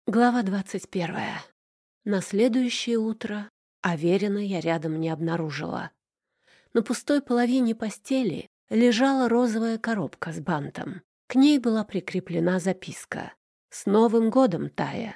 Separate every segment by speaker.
Speaker 1: Глава 21. На следующее утро Аверина я рядом не обнаружила. На пустой половине постели лежала розовая коробка с бантом. К ней была прикреплена записка: «С Новым годом, Тая!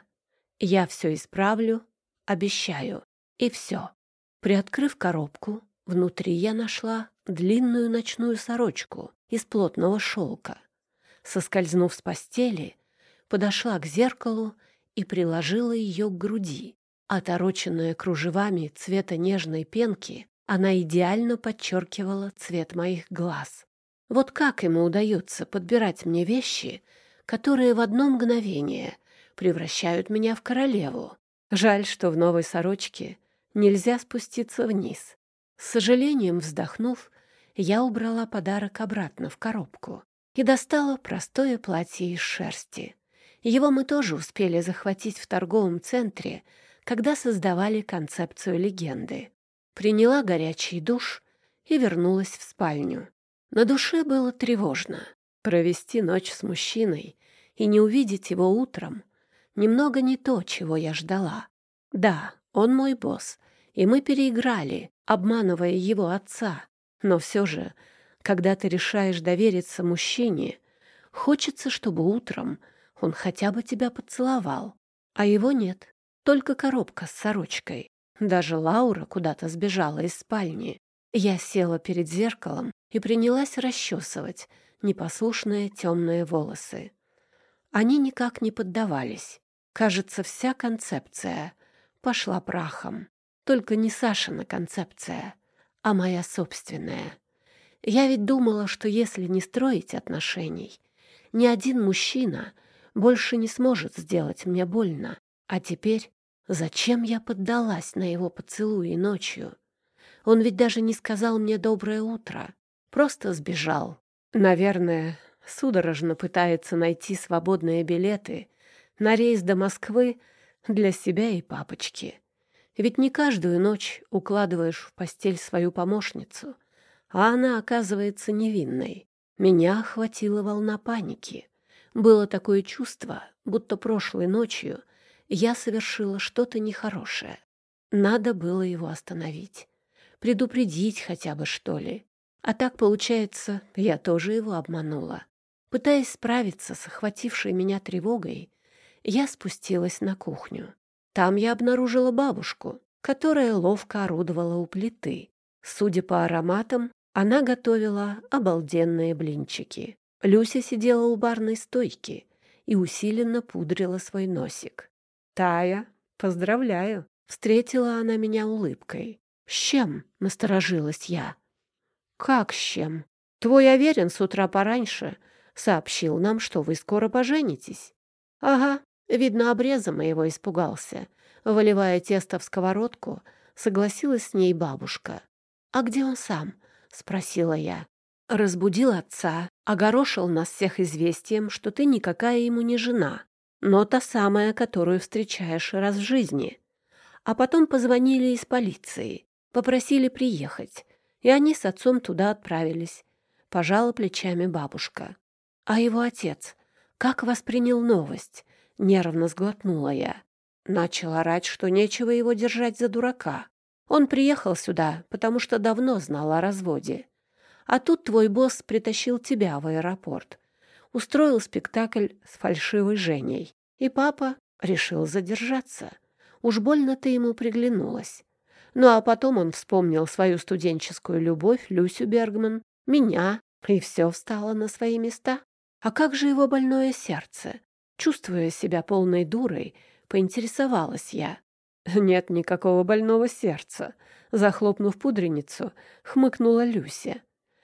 Speaker 1: Я все исправлю, обещаю». И все. Приоткрыв коробку, внутри я нашла длинную ночную сорочку из плотного шелка. Соскользнув с постели, подошла к зеркалу и приложила ее к груди. Отороченная кружевами цвета нежной пенки, она идеально подчеркивала цвет моих глаз. Вот как ему удается подбирать мне вещи, которые в одно мгновение превращают меня в королеву. Жаль, что в новой сорочке нельзя спуститься вниз. С сожалением вздохнув, я убрала подарок обратно в коробку и достала простое платье из шерсти. Его мы тоже успели захватить в торговом центре, когда создавали концепцию легенды. Приняла горячий душ и вернулась в спальню. На душе было тревожно. Провести ночь с мужчиной и не увидеть его утром немного не то, чего я ждала. Да, он мой босс, и мы переиграли, обманывая его отца. Но все же, когда ты решаешь довериться мужчине, хочется, чтобы утром он хотя бы тебя поцеловал. А его нет, только коробка с сорочкой. Даже Лаура куда-то сбежала из спальни. Я села перед зеркалом и принялась расчесывать непослушные темные волосы. Они никак не поддавались. Кажется, вся концепция пошла прахом. Только не Сашина концепция, а моя собственная. Я ведь думала, что если не строить отношений, ни один мужчина больше не сможет сделать мне больно. А теперь зачем я поддалась на его поцелуи ночью? Он ведь даже не сказал мне «доброе утро», просто сбежал. Наверное, судорожно пытается найти свободные билеты на рейс до Москвы для себя и папочки. Ведь не каждую ночь укладываешь в постель свою помощницу, а она оказывается невинной. Меня охватила волна паники. Было такое чувство, будто прошлой ночью я совершила что-то нехорошее. Надо было его остановить. Предупредить хотя бы, что ли. А так, получается, я тоже его обманула. Пытаясь справиться с охватившей меня тревогой, я спустилась на кухню. Там я обнаружила бабушку, которая ловко орудовала у плиты. Судя по ароматам, она готовила обалденные блинчики. Люся сидела у барной стойки и усиленно пудрила свой носик. «Тая, поздравляю!» — встретила она меня улыбкой. «С чем?» — насторожилась я. «Как с чем? Твой Аверин с утра пораньше сообщил нам, что вы скоро поженитесь». «Ага, видно, обреза моего испугался». Выливая тесто в сковородку, согласилась с ней бабушка. «А где он сам?» — спросила я. «Разбудил отца, огорошил нас всех известием, что ты никакая ему не жена, но та самая, которую встречаешь раз в жизни. А потом позвонили из полиции, попросили приехать, и они с отцом туда отправились», — пожала плечами бабушка. «А его отец как воспринял новость?» — нервно сглотнула я. Начал орать, что нечего его держать за дурака. Он приехал сюда, потому что давно знал о разводе. А тут твой босс притащил тебя в аэропорт, устроил спектакль с фальшивой Женей. И папа решил задержаться. Уж больно ты ему приглянулась. Ну а потом он вспомнил свою студенческую любовь, Люсю Бергман, меня, и все встало на свои места. А как же его больное сердце? Чувствуя себя полной дурой, поинтересовалась я. «Нет никакого больного сердца», — захлопнув пудреницу, хмыкнула Люся.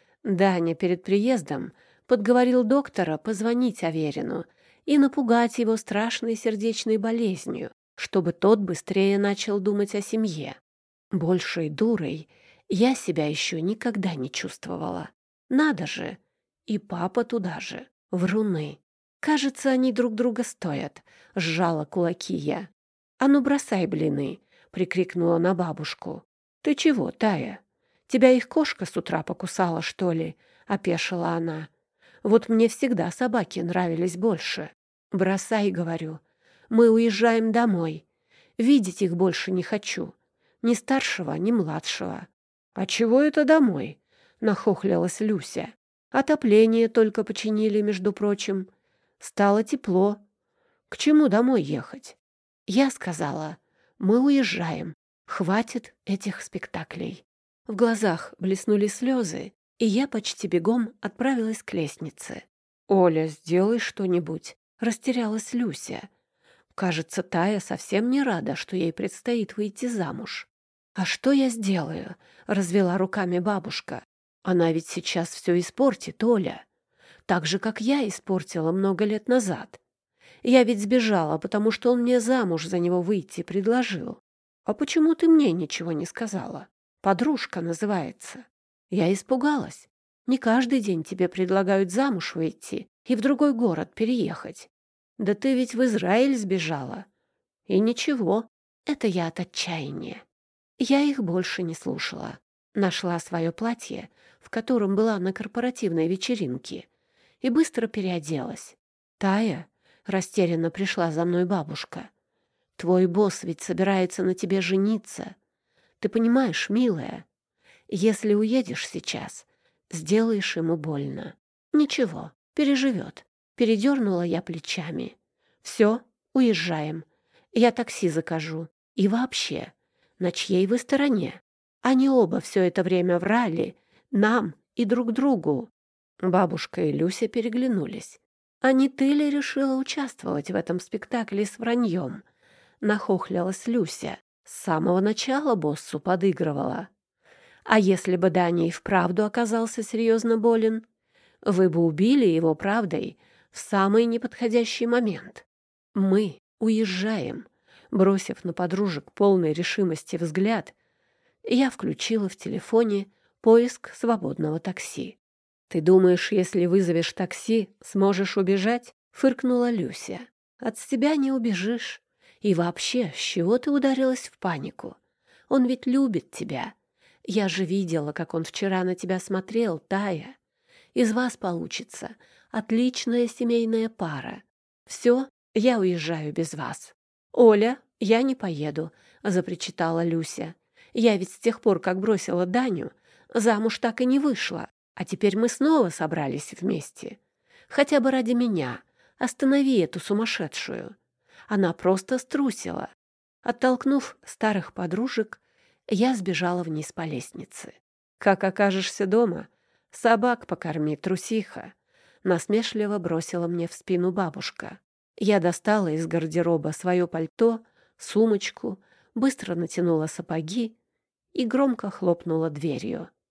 Speaker 1: Даня перед приездом подговорил доктора позвонить Аверину и напугать его страшной сердечной болезнью, чтобы тот быстрее начал думать о семье. Большей дурой я себя еще никогда не чувствовала. Надо же! И папа туда же, вруны. Кажется, они друг друга стоят, сжала кулаки я. «А ну бросай блины!» — прикрикнула на бабушку. «Ты чего, Тая? Тебя их кошка с утра покусала, что ли?» — опешила она. «Вот мне всегда собаки нравились больше». «Бросай, — говорю. Мы уезжаем домой. Видеть их больше не хочу. Ни старшего, ни младшего». «А чего это домой?» — нахохлилась Люся. «Отопление только починили, между прочим. Стало тепло. К чему домой ехать?» Я сказала: «Мы уезжаем. Хватит этих спектаклей». В глазах блеснули слезы, и я почти бегом отправилась к лестнице. «Оля, сделай что-нибудь», — растерялась Люся. Кажется, Тая совсем не рада, что ей предстоит выйти замуж. «А что я сделаю?» — развела руками бабушка. «Она ведь сейчас все испортит, Оля. Так же, как я испортила много лет назад. Я ведь сбежала, потому что он мне замуж за него выйти предложил. А почему ты мне ничего не сказала? Подружка называется». Я испугалась. Не каждый день тебе предлагают замуж выйти и в другой город переехать. Да ты ведь в Израиль сбежала. И ничего, это я от отчаяния. Я их больше не слушала. Нашла свое платье, в котором была на корпоративной вечеринке, и быстро переоделась. «Тая», — растерянно пришла за мной бабушка, — «твой босс ведь собирается на тебе жениться. Ты понимаешь, милая, если уедешь сейчас, сделаешь ему больно». «Ничего, переживет». Передернула я плечами. «Все, уезжаем. Я такси закажу. И вообще, на чьей вы стороне? Они оба все это время врали нам и друг другу». Бабушка и Люся переглянулись. «А не ты ли решила участвовать в этом спектакле с враньем?» Нахохлилась Люся. С самого начала боссу подыгрывала. «А если бы Даня и вправду оказался серьезно болен, вы бы убили его правдой в самый неподходящий момент. Мы уезжаем». Бросив на подружек полной решимости взгляд, я включила в телефоне поиск свободного такси. «Ты думаешь, если вызовешь такси, сможешь убежать?» — фыркнула Люся. «От себя не убежишь. И вообще, с чего ты ударилась в панику? Он ведь любит тебя. Я же видела, как он вчера на тебя смотрел, Тая. Из вас получится отличная семейная пара. Все, я уезжаю без вас». «Оля, я не поеду», — запричитала Люся. «Я ведь с тех пор, как бросила Даню, замуж так и не вышла, а теперь мы снова собрались вместе. Хотя бы ради меня. Останови эту сумасшедшую». Она просто струсила. Оттолкнув старых подружек, я сбежала вниз по лестнице. «Как окажешься дома, собак покорми, трусиха», — насмешливо бросила мне в спину бабушка. Я достала из гардероба свое пальто, сумочку, быстро натянула сапоги и громко хлопнула дверью.